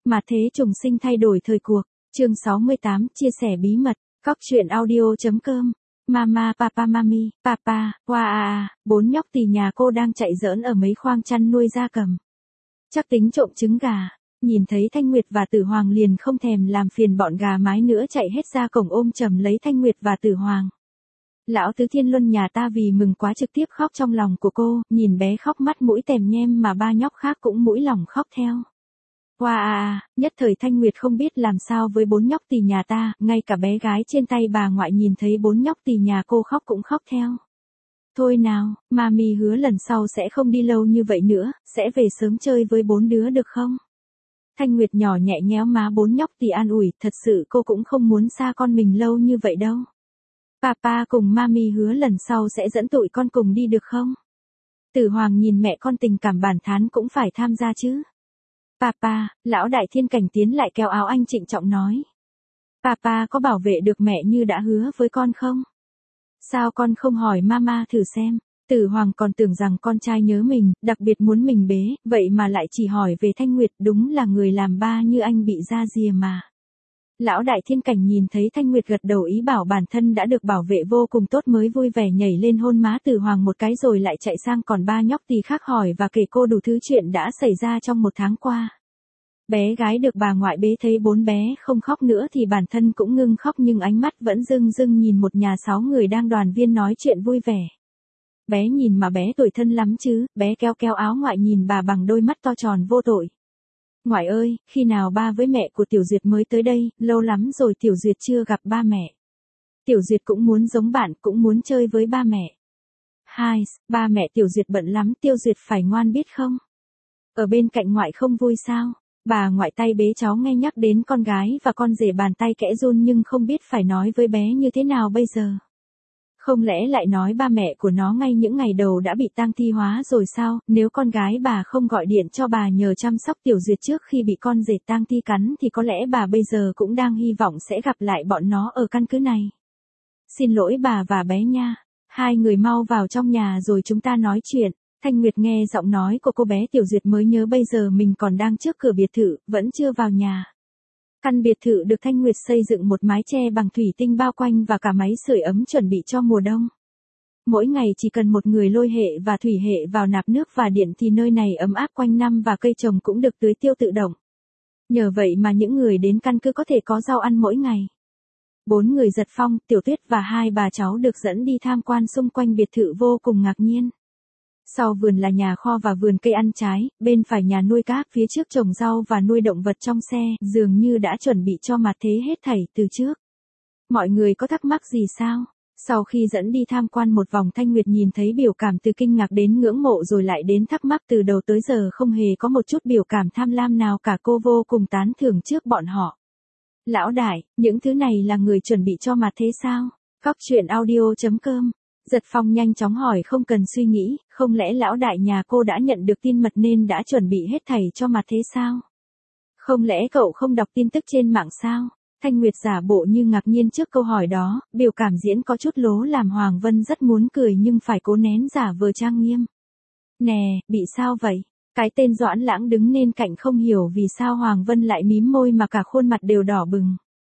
Mà thế trùng sinh thay đổi thời cuộc. Chương 68, chia sẻ bí mật. Cóc truyện audio.com. Mama, papa, mami, papa, wow, bốn nhóc tỳ nhà cô đang chạy giỡn ở mấy khoang chăn nuôi gia cầm. Chắc tính trộm trứng gà. Nhìn thấy Thanh Nguyệt và Tử Hoàng liền không thèm làm phiền bọn gà mái nữa, chạy hết ra cổng ôm chầm lấy Thanh Nguyệt và Tử Hoàng. Lão Tứ Thiên Luân nhà ta vì mừng quá trực tiếp khóc trong lòng của cô, nhìn bé khóc mắt mũi tèm nhem mà ba nhóc khác cũng mũi lòng khóc theo. Wow, nhất thời Thanh Nguyệt không biết làm sao với bốn nhóc tỳ nhà ta, ngay cả bé gái trên tay bà ngoại nhìn thấy bốn nhóc tỳ nhà cô khóc cũng khóc theo. Thôi nào, mami hứa lần sau sẽ không đi lâu như vậy nữa, sẽ về sớm chơi với bốn đứa được không? Thanh Nguyệt nhỏ nhẹ nhéo má bốn nhóc tỳ an ủi, thật sự cô cũng không muốn xa con mình lâu như vậy đâu. Papa cùng mami hứa lần sau sẽ dẫn tụi con cùng đi được không? Tử Hoàng nhìn mẹ con tình cảm bản thán cũng phải tham gia chứ. Papa, lão đại thiên cảnh tiến lại kéo áo anh trịnh trọng nói. Papa có bảo vệ được mẹ như đã hứa với con không? Sao con không hỏi mama thử xem? Tử Hoàng còn tưởng rằng con trai nhớ mình, đặc biệt muốn mình bế, vậy mà lại chỉ hỏi về Thanh Nguyệt, đúng là người làm ba như anh bị ra rìa mà. Lão đại thiên cảnh nhìn thấy Thanh Nguyệt gật đầu ý bảo bản thân đã được bảo vệ vô cùng tốt mới vui vẻ nhảy lên hôn má Tử Hoàng một cái rồi lại chạy sang còn ba nhóc tỳ khác hỏi và kể cô đủ thứ chuyện đã xảy ra trong một tháng qua. Bé gái được bà ngoại bế thấy bốn bé không khóc nữa thì bản thân cũng ngưng khóc nhưng ánh mắt vẫn rưng rưng nhìn một nhà 6 người đang đoàn viên nói chuyện vui vẻ. Bé nhìn mà bé tuổi thân lắm chứ, bé kéo kéo áo ngoại nhìn bà bằng đôi mắt to tròn vô tội. Ngoại ơi, khi nào ba với mẹ của Tiểu Duyệt mới tới đây, lâu lắm rồi Tiểu Duyệt chưa gặp ba mẹ. Tiểu Duyệt cũng muốn giống bạn, cũng muốn chơi với ba mẹ. Hai, ba mẹ Tiểu Duyệt bận lắm, Tiểu Duyệt phải ngoan biết không? Ở bên cạnh ngoại không vui sao? Bà ngoại tay bế cháu nghe nhắc đến con gái và con rể bàn tay kẽ run nhưng không biết phải nói với bé như thế nào bây giờ. Không lẽ lại nói ba mẹ của nó ngay những ngày đầu đã bị tang thi hóa rồi sao, nếu con gái bà không gọi điện cho bà nhờ chăm sóc Tiểu Duyệt trước khi bị con rể tang thi cắn thì có lẽ bà bây giờ cũng đang hy vọng sẽ gặp lại bọn nó ở căn cứ này. Xin lỗi bà và bé nha, hai người mau vào trong nhà rồi chúng ta nói chuyện. Thanh Nguyệt nghe giọng nói của cô bé Tiểu Duyệt mới nhớ bây giờ mình còn đang trước cửa biệt thự, vẫn chưa vào nhà. Căn biệt thự được Thanh Nguyệt xây dựng một mái che bằng thủy tinh bao quanh và cả máy sưởi ấm chuẩn bị cho mùa đông. Mỗi ngày chỉ cần một người lôi hệ và thủy hệ vào nạp nước và điện thì nơi này ấm áp quanh năm và cây trồng cũng được tưới tiêu tự động. Nhờ vậy mà những người đến căn cứ có thể có rau ăn mỗi ngày. 4 người Giật Phong, Tiểu Tuyết và hai bà cháu được dẫn đi tham quan xung quanh biệt thự vô cùng ngạc nhiên. Sau vườn là nhà kho và vườn cây ăn trái, bên phải nhà nuôi cá, phía trước trồng rau và nuôi động vật trong xe, dường như đã chuẩn bị cho mặt thế hết thảy từ trước. Mọi người có thắc mắc gì sao? Sau khi dẫn đi tham quan một vòng Thanh Nguyệt nhìn thấy biểu cảm từ kinh ngạc đến ngưỡng mộ rồi lại đến thắc mắc từ đầu tới giờ không hề có một chút biểu cảm tham lam nào cả, cô vô cùng tán thưởng trước bọn họ. Lão đại, những thứ này là người chuẩn bị cho mặt thế sao? Cóc truyện audio.com. Giật Phong nhanh chóng hỏi không cần suy nghĩ, không lẽ lão đại nhà cô đã nhận được tin mật nên đã chuẩn bị hết thảy cho mặt thế sao? Không lẽ cậu không đọc tin tức trên mạng sao? Thanh Nguyệt giả bộ như ngạc nhiên trước câu hỏi đó, biểu cảm diễn có chút lố làm Hoàng Vân rất muốn cười nhưng phải cố nén giả vờ trang nghiêm. Nè, bị sao vậy? Cái tên Doãn Lãng đứng bên cạnh không hiểu vì sao Hoàng Vân lại mím môi mà cả khuôn mặt đều đỏ bừng.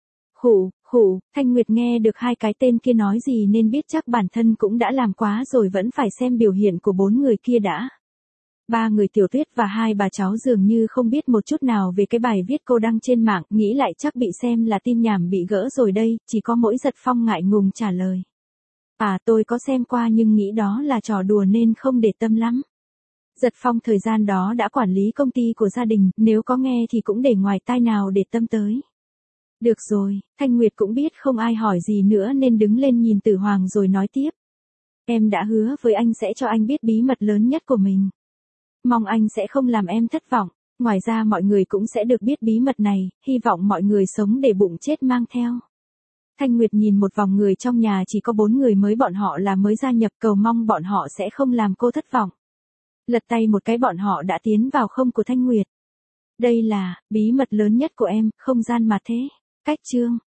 Khụ, Thanh Nguyệt nghe được hai cái tên kia nói gì nên biết chắc bản thân cũng đã làm quá rồi, vẫn phải xem biểu hiện của 4 người kia đã. 3 người Tiểu Tuyết và hai bà cháu dường như không biết một chút nào về cái bài viết cô đăng trên mạng, nghĩ lại chắc bị xem là tin nhảm bị gỡ rồi đây, chỉ có mỗi Giật Phong ngại ngùng trả lời. À, tôi có xem qua nhưng nghĩ đó là trò đùa nên không để tâm lắm. Giật Phong thời gian đó đã quản lý công ty của gia đình, nếu có nghe thì cũng để ngoài tai nào để tâm tới. Được rồi, Thanh Nguyệt cũng biết không ai hỏi gì nữa nên đứng lên nhìn Tử Hoàng rồi nói tiếp. Em đã hứa với anh sẽ cho anh biết bí mật lớn nhất của mình. Mong anh sẽ không làm em thất vọng, ngoài ra mọi người cũng sẽ được biết bí mật này, hy vọng mọi người sống để bụng chết mang theo. Thanh Nguyệt nhìn một vòng người trong nhà chỉ có 4 người mới bọn họ là mới gia nhập, cầu mong bọn họ sẽ không làm cô thất vọng. Lật tay một cái bọn họ đã tiến vào không của Thanh Nguyệt. Đây là bí mật lớn nhất của em, không gian mà thế. Cách chương